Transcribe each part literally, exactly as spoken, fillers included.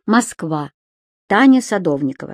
Москва. Таня Садовникова.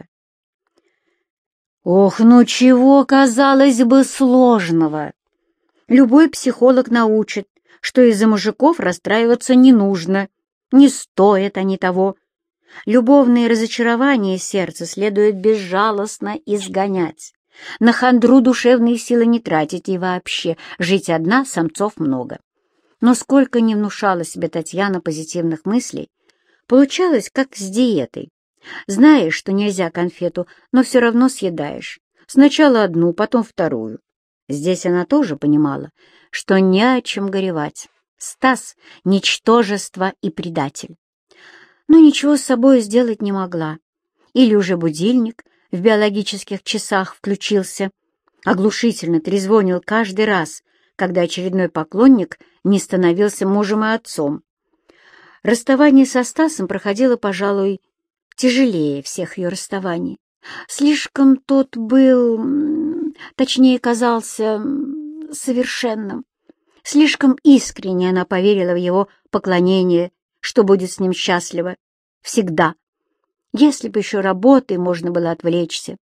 Ох, ну чего, казалось бы, сложного? Любой психолог научит, что из-за мужиков расстраиваться не нужно, не стоят они того. Любовные разочарования сердца следует безжалостно изгонять. На хандру душевные силы не тратить и вообще жить одна, самцов много. Но сколько не внушала себе Татьяна позитивных мыслей, получалось как с диетой. Знаешь, что нельзя конфету, но все равно съедаешь. Сначала одну, потом вторую. Здесь она тоже понимала, что не о чем горевать. Стас — ничтожество и предатель. Но ничего с собой сделать не могла. Или уже будильник в биологических часах включился, оглушительно трезвонил каждый раз, когда очередной поклонник не становился мужем и отцом. Расставание со Стасом проходило, пожалуй, тяжелее всех ее расставаний. Слишком тот был, точнее, казался совершенным. Слишком искренне она поверила в его поклонение, что будет с ним счастлива. Всегда. Если бы еще работой можно было отвлечься.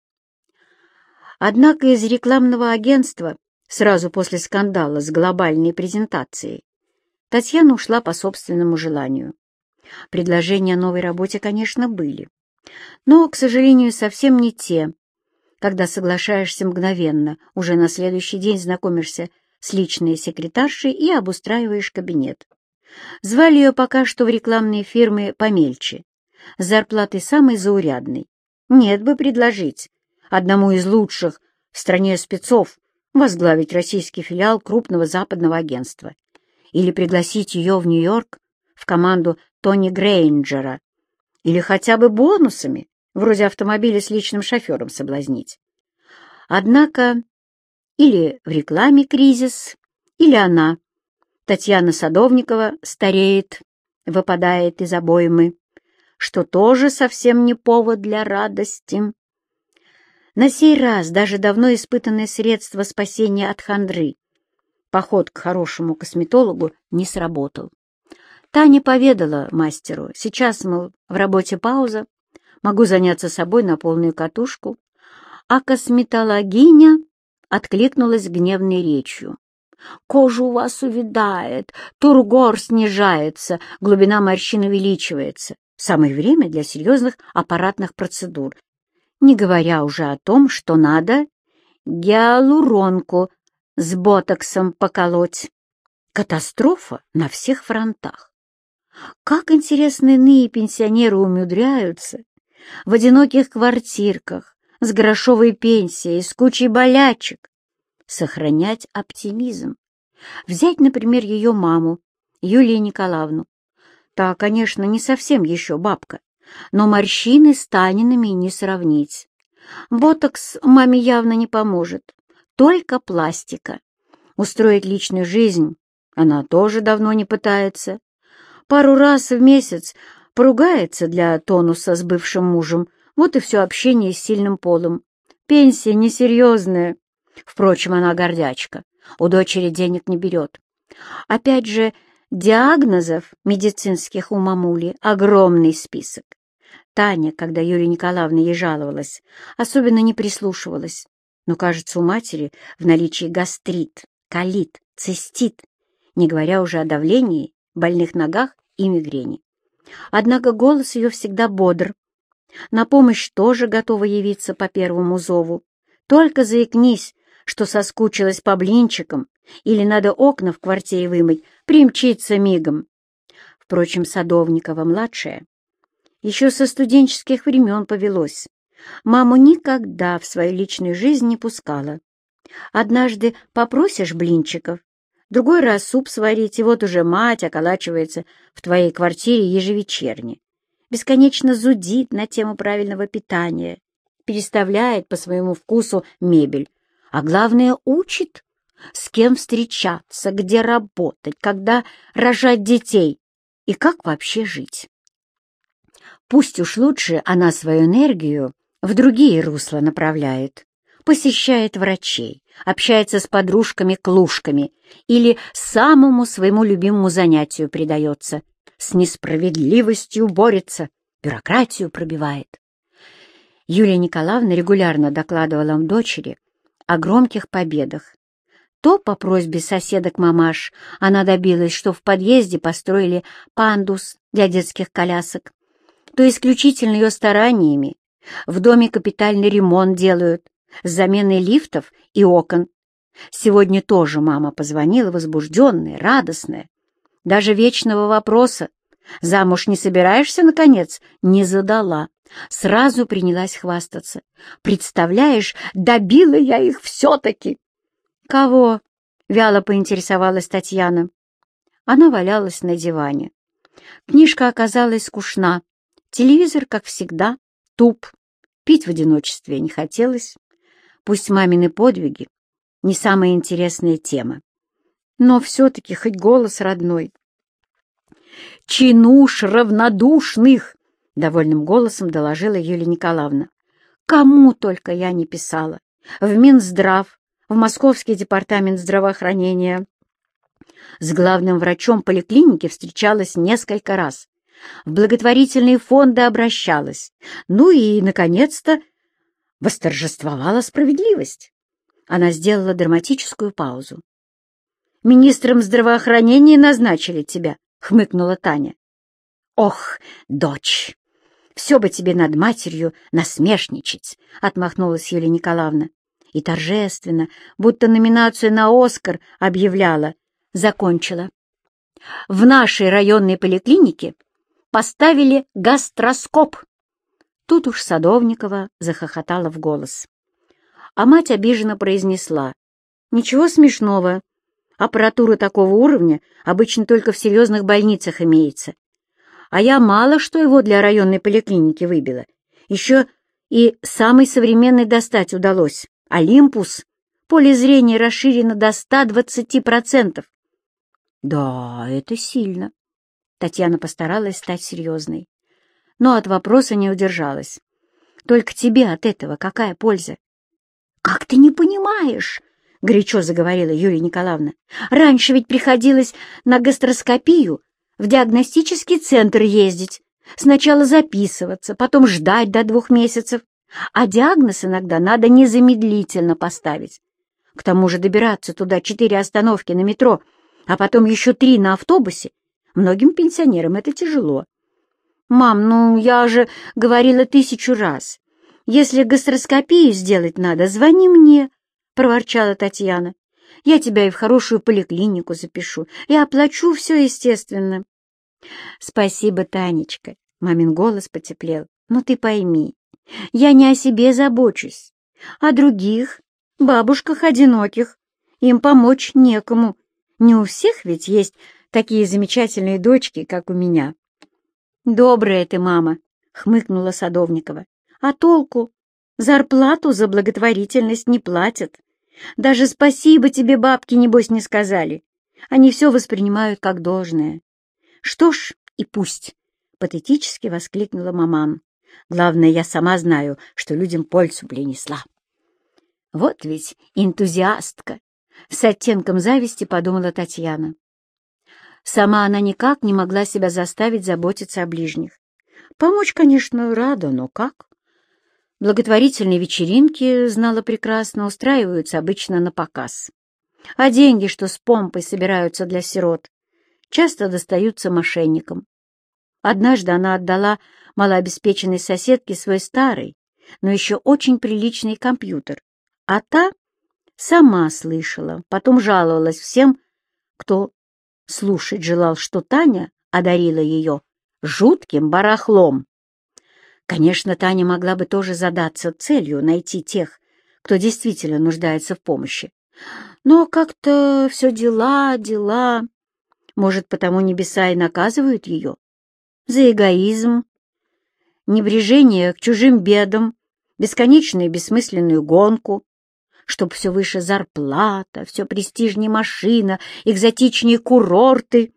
Однако из рекламного агентства сразу после скандала с глобальной презентацией Татьяна ушла по собственному желанию. Предложения о новой работе, конечно, были, но, к сожалению, совсем не те, когда соглашаешься мгновенно, уже на следующий день знакомишься с личной секретаршей и обустраиваешь кабинет. Звали ее пока что в рекламные фирмы помельче, с зарплатой самой заурядной. Нет бы предложить одному из лучших в стране спецов возглавить российский филиал крупного западного агентства или пригласить ее в Нью-Йорк в команду Тони Грейнджера, или хотя бы бонусами, вроде автомобиля с личным шофером, соблазнить. Однако или в рекламе кризис, или она, Татьяна Садовникова, стареет, выпадает из обоймы, что тоже совсем не повод для радости. На сей раз даже давно испытанное средство спасения от хандры, поход к хорошему косметологу, не сработал. Таня поведала мастеру: сейчас, мол, в работе пауза, могу заняться собой на полную катушку, а косметологиня откликнулась гневной речью. «Кожа у вас увядает, тургор снижается, глубина морщин увеличивается. Самое время для серьезных аппаратных процедур, не говоря уже о том, что надо гиалуронку с ботоксом поколоть. Катастрофа на всех фронтах. Как, интересно, иные пенсионеры умудряются в одиноких квартирках, с грошовой пенсией, с кучей болячек, сохранять оптимизм. Взять, например, ее маму, Юлию Николаевну. Та, конечно, не совсем еще бабка, но морщины с Таниными не сравнить. Ботокс маме явно не поможет, только пластика. Устроить личную жизнь она тоже давно не пытается. Пару раз в месяц поругается для тонуса с бывшим мужем, вот и все общение с сильным полом. Пенсия несерьезная. Впрочем, она гордячка, у дочери денег не берет. Опять же, диагнозов медицинских у мамули огромный список. Таня, когда Юлия Николаевна ей жаловалась, особенно не прислушивалась. Но, кажется, у матери в наличии гастрит, колит, цистит, не говоря уже о давлении, больных ногах и мигрени. Однако голос ее всегда бодр. На помощь тоже готова явиться по первому зову. Только заикнись, что соскучилась по блинчикам или надо окна в квартире вымыть, примчится мигом. Впрочем, Садовникова-младшая еще со студенческих времен повелось. Маму никогда в свою личную жизнь не пускала. Однажды попросишь блинчиков, другой раз суп сварить, и вот уже мать околачивается в твоей квартире ежевечерне, бесконечно зудит на тему правильного питания, переставляет по своему вкусу мебель, а главное учит, с кем встречаться, где работать, когда рожать детей и как вообще жить. Пусть уж лучше она свою энергию в другие русла направляет, посещает врачей, общается с подружками-клушками или самому своему любимому занятию предается, с несправедливостью борется, бюрократию пробивает. Юлия Николаевна регулярно докладывала дочери о громких победах. То по просьбе соседок-мамаш она добилась, что в подъезде построили пандус для детских колясок, то исключительно ее стараниями в доме капитальный ремонт делают с заменой лифтов и окон. Сегодня тоже мама позвонила возбужденная, радостная. Даже вечного вопроса «Замуж не собираешься, наконец?» не задала. Сразу принялась хвастаться. «Представляешь, добила я их все-таки!» «Кого?» — вяло поинтересовалась Татьяна. Она валялась на диване. Книжка оказалась скучна. Телевизор, как всегда, туп. Пить в одиночестве не хотелось. Пусть мамины подвиги — не самая интересная тема. Но все-таки хоть голос родной. «Чинуш равнодушных!» — довольным голосом доложила Юлия Николаевна. «Кому только я не писала. В Минздрав, в Московский департамент здравоохранения. С главным врачом поликлиники встречалась несколько раз. В благотворительные фонды обращалась. Ну и, наконец-то, восторжествовала справедливость». Она сделала драматическую паузу. «Министром здравоохранения назначили тебя», — хмыкнула Таня. «Ох, дочь, все бы тебе над матерью насмешничать», — отмахнулась Юлия Николаевна. И торжественно, будто номинацию на «Оскар» объявляла, закончила. «В нашей районной поликлинике поставили гастроскоп». Тут уж Садовникова захохотала в голос. А мать обиженно произнесла: «Ничего смешного. Аппаратура такого уровня обычно только в серьезных больницах имеется. А я мало что его для районной поликлиники выбила. Еще и самый современный достать удалось. Олимпус. Поле зрения расширено до ста двадцати процентов. Да, это сильно. Татьяна постаралась стать серьезной. Но от вопроса не удержалась. Только тебе от этого какая польза? Как ты не понимаешь? — горячо заговорила Юлия Николаевна. «Раньше ведь приходилось на гастроскопию в диагностический центр ездить, сначала записываться, потом ждать до двух месяцев, а диагноз иногда надо незамедлительно поставить. К тому же добираться туда четыре остановки на метро, а потом еще три на автобусе. Многим пенсионерам это тяжело. Мам, ну я же говорила тысячу раз, если гастроскопию сделать надо, звони мне», — проворчала Татьяна. «Я тебя и в хорошую поликлинику запишу, и оплачу все, естественно». «Спасибо, Танечка», — мамин голос потеплел. «Но ты пойми, я не о себе забочусь, а о других, бабушках одиноких. Им помочь некому. Не у всех ведь есть такие замечательные дочки, как у меня». «Добрая ты, мама», — хмыкнула Садовникова. «А толку? Зарплату за благотворительность не платят. Даже спасибо тебе бабки, небось, не сказали. Они все воспринимают как должное». «Что ж, и пусть», — патетически воскликнула маман. «Главное, я сама знаю, что людям пользу принесла». «Вот ведь энтузиастка», — с оттенком зависти подумала Татьяна. Сама она никак не могла себя заставить заботиться о ближних. Помочь, конечно, рада, но как? Благотворительные вечеринки, знала прекрасно, устраиваются обычно на показ. А деньги, что с помпой собираются для сирот, часто достаются мошенникам. Однажды она отдала малообеспеченной соседке свой старый, но еще очень приличный компьютер, а та сама слышала, потом жаловалась всем, кто слушать желал, что Таня одарила ее жутким барахлом. Конечно, Таня могла бы тоже задаться целью найти тех, кто действительно нуждается в помощи. Но как-то все дела, дела. Может, потому небеса и наказывают ее? За эгоизм, небрежение к чужим бедам, бесконечную бессмысленную гонку, чтоб все выше зарплата, все престижнее машина, экзотичнее курорты.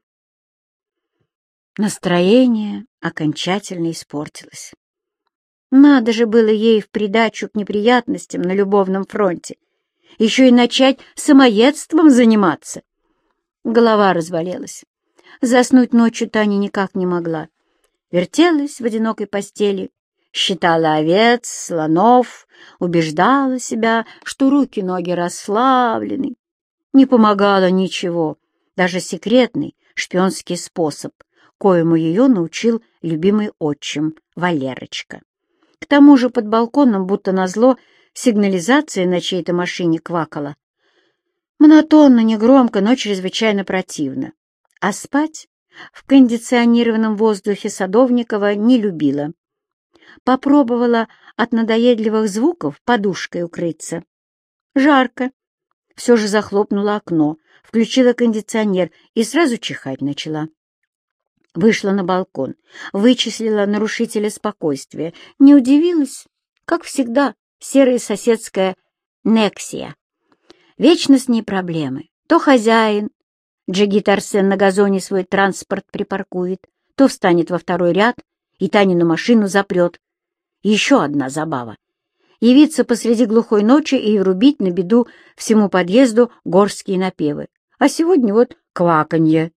Настроение окончательно испортилось. Надо же было ей в придачу к неприятностям на любовном фронте еще и начать самоедством заниматься. Голова разболелась. Заснуть ночью Таня никак не могла. вертелась в одинокой постели, считала овец, слонов, убеждала себя, что руки-ноги расслаблены. Не помогало ничего, даже секретный шпионский способ, коему ее научил любимый отчим Валерочка. К тому же под балконом, будто назло, сигнализация на чьей-то машине квакала. Монотонно, негромко, но чрезвычайно противно. А спать в кондиционированном воздухе Садовникова не любила. Попробовала от надоедливых звуков подушкой укрыться. Жарко. Все же захлопнула окно, включила кондиционер и сразу чихать начала. Вышла на балкон, вычислила нарушителя спокойствия. Не удивилась, как всегда, серая соседская Нексия. Вечно с ней проблемы. То хозяин, Джигит Арсен, на газоне свой транспорт припаркует, то встанет во второй ряд и Танину машину запрет. Еще одна забава. Явиться посреди глухой ночи и врубить на беду всему подъезду горские напевы. А сегодня вот кваканье.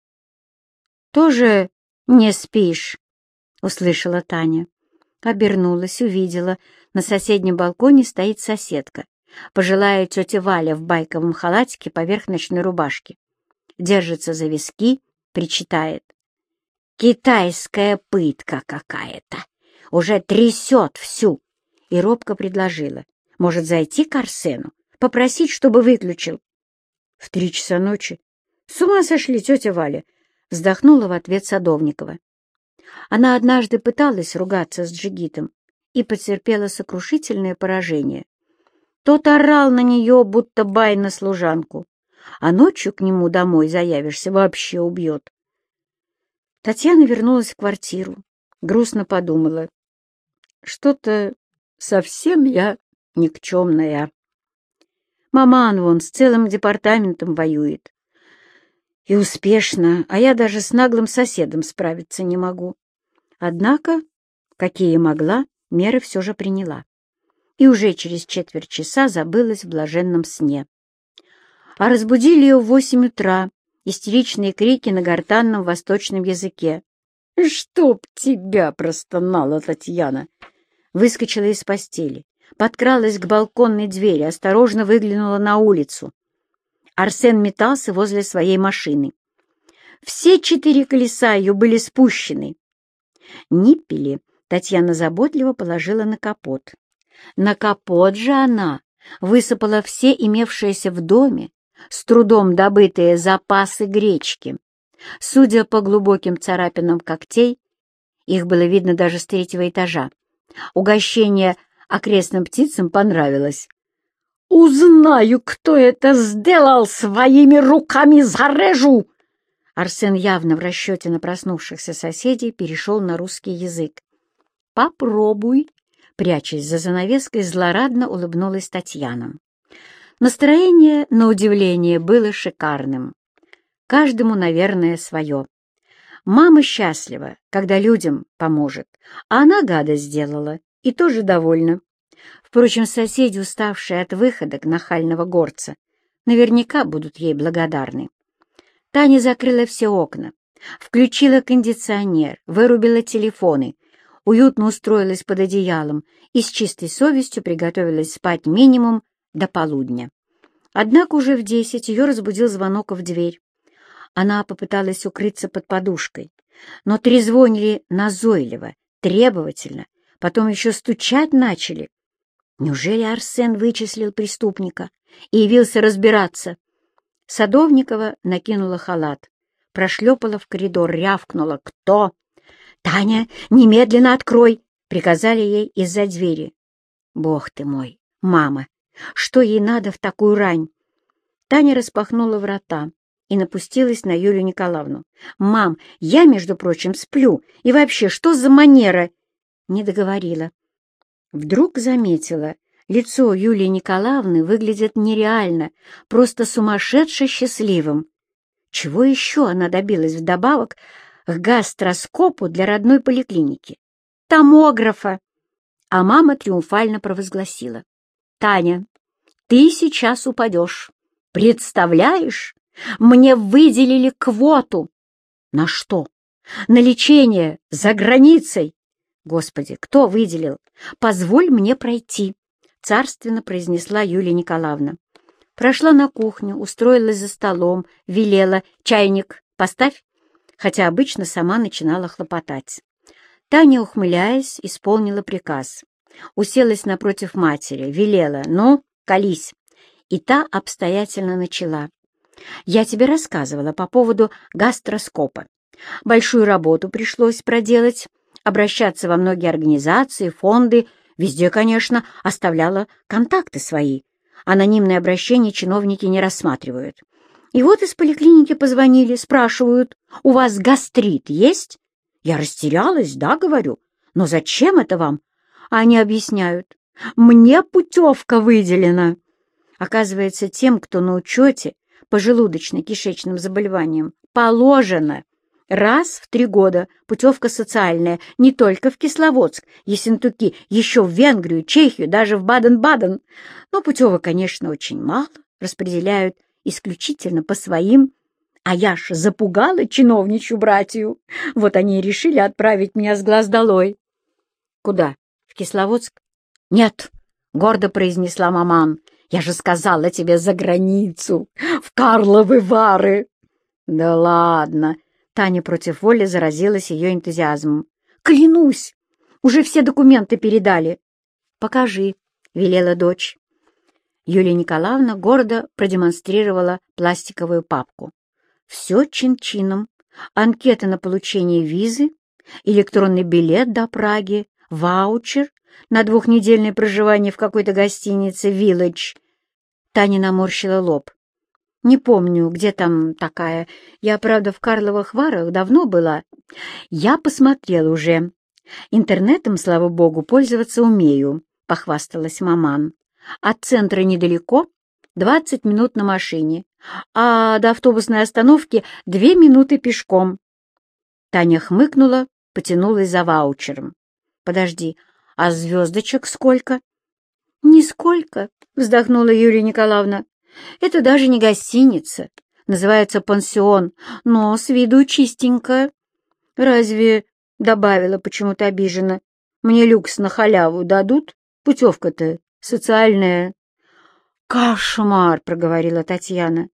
«Тоже не спишь?» — услышала Таня. Обернулась, увидела. На соседнем балконе стоит соседка, пожилая тетя Валя в байковом халатике поверх ночной рубашки. Держится за виски, причитает. «Китайская пытка какая-то! Уже трясет всю!» И робко предложила. «Может, зайти к Арсену, попросить, чтобы выключил?» «В три часа ночи? С ума сошли, тетя Валя!» Вздохнула в ответ Садовникова. Она однажды пыталась ругаться с Джигитом и потерпела сокрушительное поражение. Тот орал на нее, будто бай на служанку, а ночью к нему домой заявишься, вообще убьет. Татьяна вернулась в квартиру, грустно подумала. Что-то совсем я никчемная. Маман вон с целым департаментом воюет. И успешно, а я даже с наглым соседом справиться не могу. Однако, какие могла, меры все же приняла. И уже через четверть часа забылась в блаженном сне. А разбудили ее в восемь утра истеричные крики на гортанном восточном языке. «Чтоб тебя!» — простонала Татьяна. Выскочила из постели, подкралась к балконной двери, осторожно выглянула на улицу. Арсен метался возле своей машины. Все четыре колеса ее были спущены. Ниппели Татьяна заботливо положила на капот. На капот же она высыпала все имевшиеся в доме, с трудом добытые запасы гречки. Судя по глубоким царапинам когтей, их было видно даже с третьего этажа, угощение окрестным птицам понравилось. «Узнаю, кто это сделал, своими руками зарежу!» Арсен явно в расчете на проснувшихся соседей перешел на русский язык. «Попробуй!» — прячась за занавеской, злорадно улыбнулась Татьяна. Настроение, на удивление, было шикарным. Каждому, наверное, свое. Мама счастлива, когда людям поможет, а она гадость сделала и тоже довольна. Впрочем, соседи, уставшие от выходок нахального горца, наверняка будут ей благодарны. Таня закрыла все окна, включила кондиционер, вырубила телефоны, уютно устроилась под одеялом и с чистой совестью приготовилась спать минимум до полудня. Однако уже в десять ее разбудил звонок в дверь. Она попыталась укрыться под подушкой, но трезвонили назойливо, требовательно, потом еще стучать начали. Неужели Арсен вычислил преступника и явился разбираться? Садовникова накинула халат, прошлепала в коридор, рявкнула. «Кто?» «Таня, немедленно открой!» — приказали ей из-за двери. «Бог ты мой! Мама! Что ей надо в такую рань?» Таня распахнула врата и напустилась на Юлию Николаевну. «Мам, я, между прочим, сплю. И вообще, что за манера?» Не договорила. Вдруг заметила, лицо Юлии Николаевны выглядит нереально, просто сумасшедше счастливым. Чего еще она добилась вдобавок к гастроскопу для родной поликлиники? Томографа! А мама триумфально провозгласила. «Таня, ты сейчас упадешь. Представляешь, мне выделили квоту». «На что?» на лечение за границей. Господи, кто выделил? Позволь мне пройти, царственно произнесла Юлия Николаевна. Прошла на кухню, устроилась за столом, велела: чайник поставь, хотя обычно сама начинала хлопотать. Таня, ухмыляясь, исполнила приказ. Уселась напротив матери, велела: ну, колись. И та обстоятельно начала. Я тебе рассказывала по поводу гастроскопа. Большую работу пришлось проделать, обращаться во многие организации, фонды, везде, конечно, оставляла контакты свои. Анонимные обращения чиновники не рассматривают. И вот из поликлиники позвонили, спрашивают: у вас гастрит есть? Я растерялась, да, говорю. Но зачем это вам? А они объясняют: мне путевка выделена. Оказывается, тем, кто на учете по желудочно-кишечным заболеваниям, положено раз в три года путевка социальная не только в Кисловодск, Ессентуки, еще в Венгрию, Чехию, даже в Баден-Баден. Но путевок, конечно, очень мало, распределяют исключительно по своим. А я ж запугала чиновничью братью. Вот они и решили отправить меня с глаз долой. Куда? В Кисловодск? Нет, гордо произнесла маман. Я же сказала тебе за границу, в Карловы Вары. Да ладно. Таня против воли заразилась ее энтузиазмом. Клянусь, уже все документы передали. Покажи, велела дочь. Юлия Николаевна гордо продемонстрировала пластиковую папку. Все чин-чином. Анкета на получение визы, электронный билет до Праги, ваучер на двухнедельное проживание в какой-то гостинице «Вилледж». Таня наморщила лоб. Не помню, где там такая. Я, правда, в Карловых Варах давно была. Я посмотрела уже. Интернетом, слава богу, пользоваться умею, похвасталась маман. От центра недалеко, двадцать минут на машине, а до автобусной остановки две минуты пешком. Таня хмыкнула, потянулась за ваучером. Подожди, а звездочек сколько? Нисколько, вздохнула Юлия Николаевна. Это даже не гостиница, называется пансион, но с виду чистенько. Разве, добавила почему-то обиженно, мне люкс на халяву дадут? Путевка-то социальная. Кошмар, проговорила Татьяна.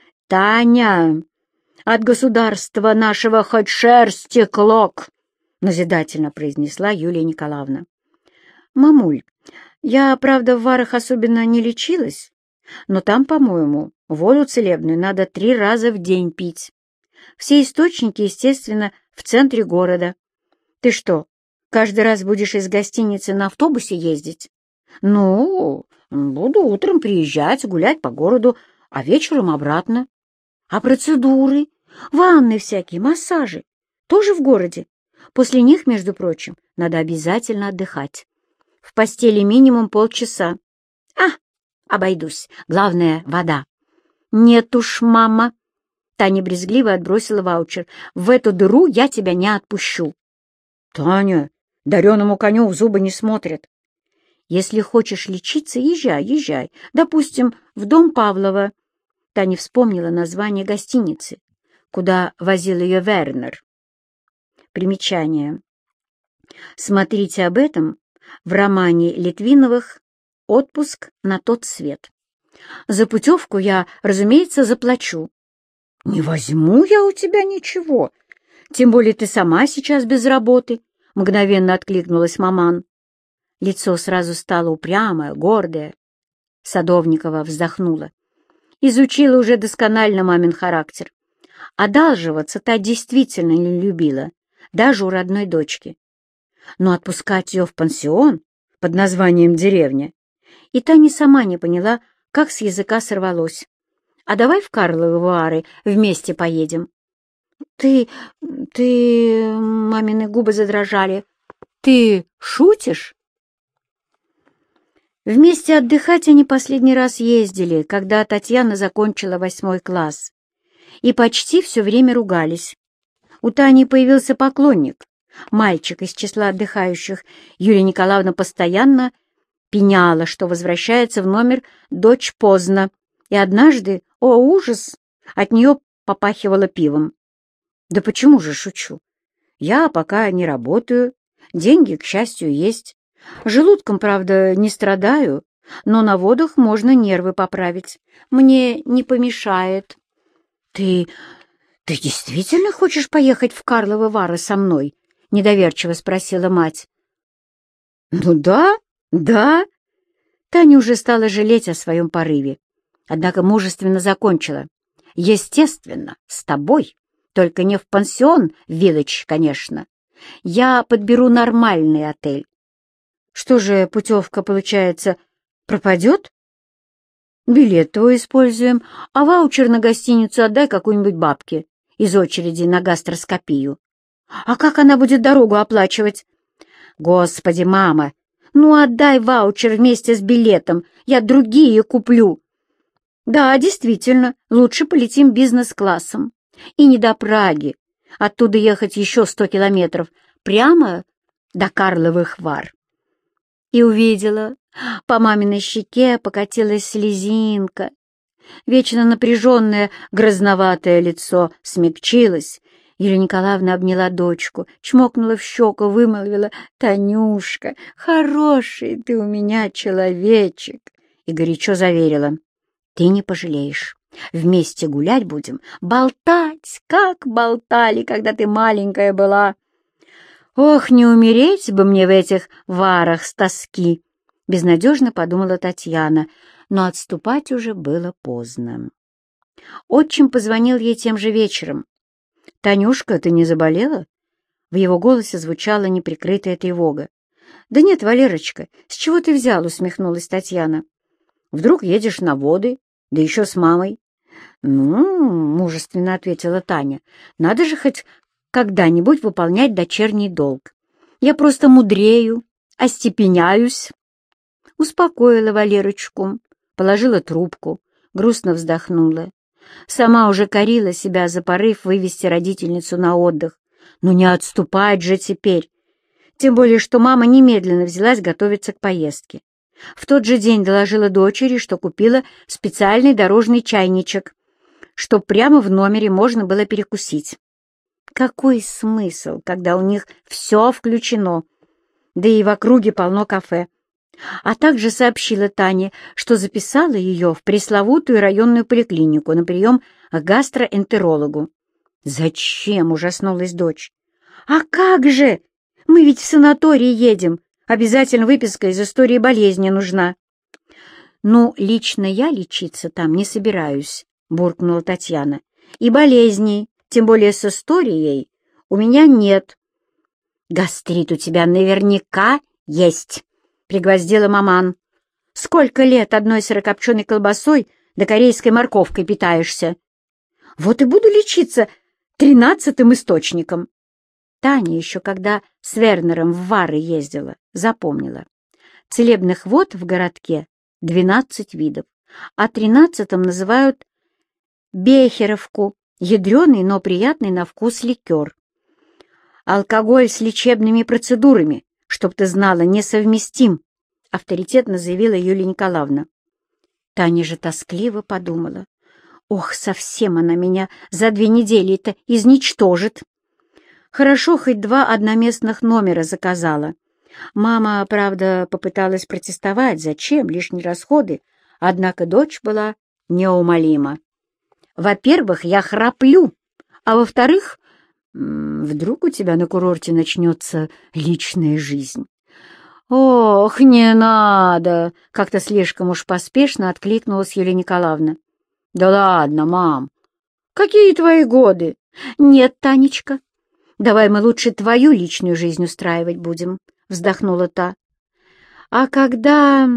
Таня, от государства нашего хоть шерсти клок, назидательно произнесла Юлия Николаевна. Мамуль, я, правда, в Варах особенно не лечилась, но там, по-моему, воду целебную надо три раза в день пить. Все источники, естественно, в центре города. Ты что, каждый раз будешь из гостиницы на автобусе ездить? Ну, буду утром приезжать, гулять по городу, а вечером обратно. А процедуры, ванны всякие, массажи тоже в городе. После них, между прочим, надо обязательно отдыхать. В постели минимум полчаса. А, обойдусь. Главное — вода. Нет уж, мама. Таня брезгливо отбросила ваучер. В эту дыру я тебя не отпущу. Таня, дареному коню в зубы не смотрят. Если хочешь лечиться, езжай, езжай. Допустим, в дом Павлова. Таня вспомнила название гостиницы, куда возил ее Вернер. Примечание. Смотрите об этом в романе Литвиновых «Отпуск на тот свет». За путевку я, разумеется, заплачу. Не возьму я у тебя ничего. Тем более ты сама сейчас без работы, мгновенно откликнулась маман. Лицо сразу стало упрямое, гордое. Садовникова вздохнула. Изучила уже досконально мамин характер. Одалживаться та действительно не любила, даже у родной дочки. Но отпускать ее в пансион под названием «Деревня» и Таня сама не поняла, как с языка сорвалось. «А давай в Карловы Вары вместе поедем?» «Ты... ты...» — мамины губы задрожали. «Ты шутишь?» Вместе отдыхать они последний раз ездили, когда Татьяна закончила восьмой класс. И почти все время ругались. У Тани появился поклонник, мальчик из числа отдыхающих. Юлия Николаевна постоянно пеняла, что возвращается в номер дочь поздно. И однажды, о ужас, от нее попахивало пивом. Да почему же шучу? Я пока не работаю, деньги, к счастью, есть. Желудком, правда, не страдаю, но на водах можно нервы поправить. Мне не помешает. Ты... ты действительно хочешь поехать в Карловы Вары со мной? Недоверчиво спросила мать. Ну да, да. Таня уже стала жалеть о своем порыве, однако мужественно закончила. Естественно, с тобой, только не в пансион «Виллидж», конечно. Я подберу нормальный отель. Что же, путевка, получается, пропадет? Билет твой используем, а ваучер на гостиницу отдай какой-нибудь бабке из очереди на гастроскопию. А как она будет дорогу оплачивать? Господи, мама, ну отдай ваучер вместе с билетом, я другие куплю. Да, действительно, лучше полетим бизнес-классом. И не до Праги. Оттуда ехать еще сто километров, прямо до Карловых Вар. И увидела, по маминой щеке покатилась слезинка. Вечно напряженное грозноватое лицо смягчилось. Юлия Николаевна обняла дочку, чмокнула в щеку, вымолвила: «Танюшка, хороший ты у меня человечек!» и горячо заверила: «Ты не пожалеешь. Вместе гулять будем, болтать, как болтали, когда ты маленькая была. Ох, не умереть бы мне в этих варах с тоски!» Безнадежно подумала Татьяна, но отступать уже было поздно. Отчим позвонил ей тем же вечером. «Танюшка, ты не заболела?» В его голосе звучала неприкрытая тревога. «Да нет, Валерочка, с чего ты взял?» — усмехнулась Татьяна. «Вдруг едешь на воды, да еще с мамой?» «Ну, — мужественно ответила Таня, — надо же хоть когда-нибудь выполнять дочерний долг. Я просто мудрею, остепеняюсь». Успокоила Валерочку, положила трубку, грустно вздохнула. Сама уже корила себя за порыв вывести родительницу на отдых. Но не отступать же теперь. Тем более, что мама немедленно взялась готовиться к поездке. В тот же день доложила дочери, что купила специальный дорожный чайничек, чтоб прямо в номере можно было перекусить. Какой смысл, когда у них все включено, да и в округе полно кафе. А также сообщила Тане, что записала ее в пресловутую районную поликлинику на прием к гастроэнтерологу. «Зачем?» — ужаснулась дочь. «А как же? Мы ведь в санаторий едем. Обязательно выписка из истории болезни нужна». «Ну, лично я лечиться там не собираюсь», — буркнула Татьяна. «И болезней, тем более с историей, у меня нет». «Гастрит у тебя наверняка есть», — пригвоздила маман. «Сколько лет одной сырокопченой колбасой да корейской морковкой питаешься? Вот и буду лечиться тринадцатым источником». Таня еще, когда с Вернером в Вары ездила, запомнила. Целебных вод в городке двенадцать видов, а тринадцатым называют бехеровку, ядреный, но приятный на вкус ликер. «Алкоголь с лечебными процедурами, чтоб ты знала, несовместим», — авторитетно заявила Юлия Николаевна. Таня же тоскливо подумала: «Ох, совсем она меня за две недели-то изничтожит». Хорошо, хоть два одноместных номера заказала. Мама, правда, попыталась протестовать, зачем лишние расходы, однако дочь была неумолима. «Во-первых, я храплю, а во-вторых, вдруг у тебя на курорте начнется личная жизнь». «Ох, не надо!» — как-то слишком уж поспешно откликнулась Юлия Николаевна. «Да ладно, мам! Какие твои годы?» «Нет, Танечка, давай мы лучше твою личную жизнь устраивать будем», — вздохнула та. А когда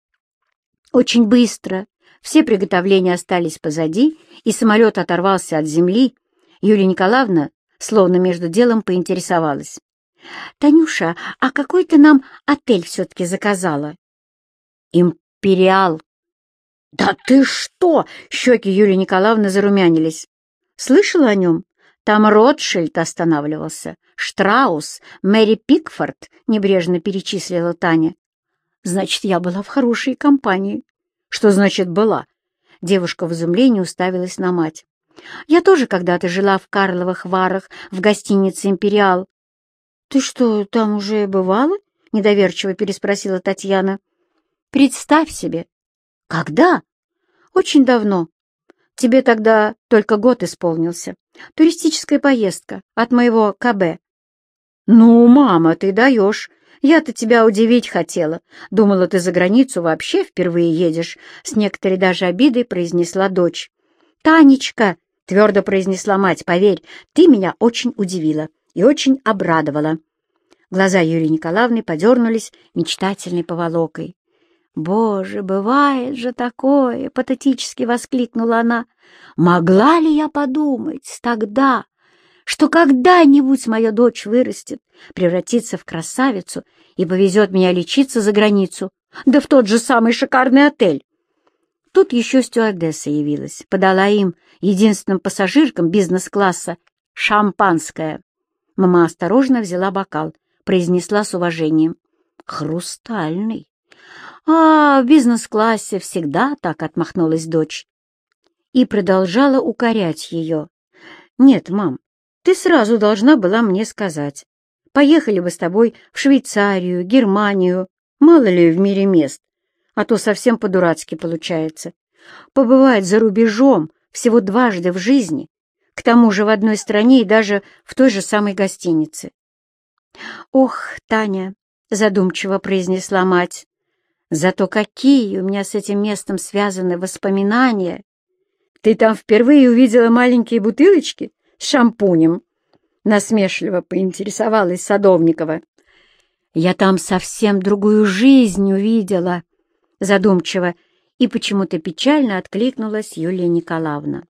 очень быстро все приготовления остались позади, и самолет оторвался от земли, Юлия Николаевна словно между делом поинтересовалась: «Танюша, а какой ты нам отель все-таки заказала?» «Империал». «Да ты что!» — щеки Юлии Николаевны зарумянились. «Слышала о нем? Там Ротшильд останавливался, Штраус, Мэри Пикфорд», — небрежно перечислила Таня. «Значит, я была в хорошей компании». «Что значит «была»?» Девушка в изумлении уставилась на мать. «Я тоже когда-то жила в Карловых Варах в гостинице «Империал». «Ты что, там уже бывала?» — недоверчиво переспросила Татьяна. «Представь себе». «Когда?» «Очень давно. Тебе тогда только год исполнился. Туристическая поездка от моего ка бэ». «Ну, мама, ты даешь. Я-то тебя удивить хотела. Думала, ты за границу вообще впервые едешь», — с некоторой даже обидой произнесла дочь. «Танечка», — твердо произнесла мать, — «поверь, ты меня очень удивила и очень обрадовала». Глаза Юлии Николаевны подернулись мечтательной поволокой. «Боже, бывает же такое!» — патетически воскликнула она. «Могла ли я подумать тогда, что когда-нибудь моя дочь вырастет, превратится в красавицу и повезет меня лечиться за границу, да в тот же самый шикарный отель?» Тут еще стюардесса явилась, подала им, единственным пассажиркам бизнес-класса, шампанское. Мама осторожно взяла бокал, произнесла с уважением: «Хрустальный». «А, в бизнес-классе всегда так», — отмахнулась дочь. И продолжала укорять ее. «Нет, мам, ты сразу должна была мне сказать. Поехали бы с тобой в Швейцарию, Германию, мало ли в мире мест, а то совсем по-дурацки получается. Побывать за рубежом всего дважды в жизни, к тому же в одной стране и даже в той же самой гостинице». «Ох, Таня», — задумчиво произнесла мать, — «зато какие у меня с этим местом связаны воспоминания!» «Ты там впервые увидела маленькие бутылочки с шампунем?» — насмешливо поинтересовалась Садовникова. «Я там совсем другую жизнь увидела», — задумчиво и почему-то печально откликнулась Юлия Николаевна.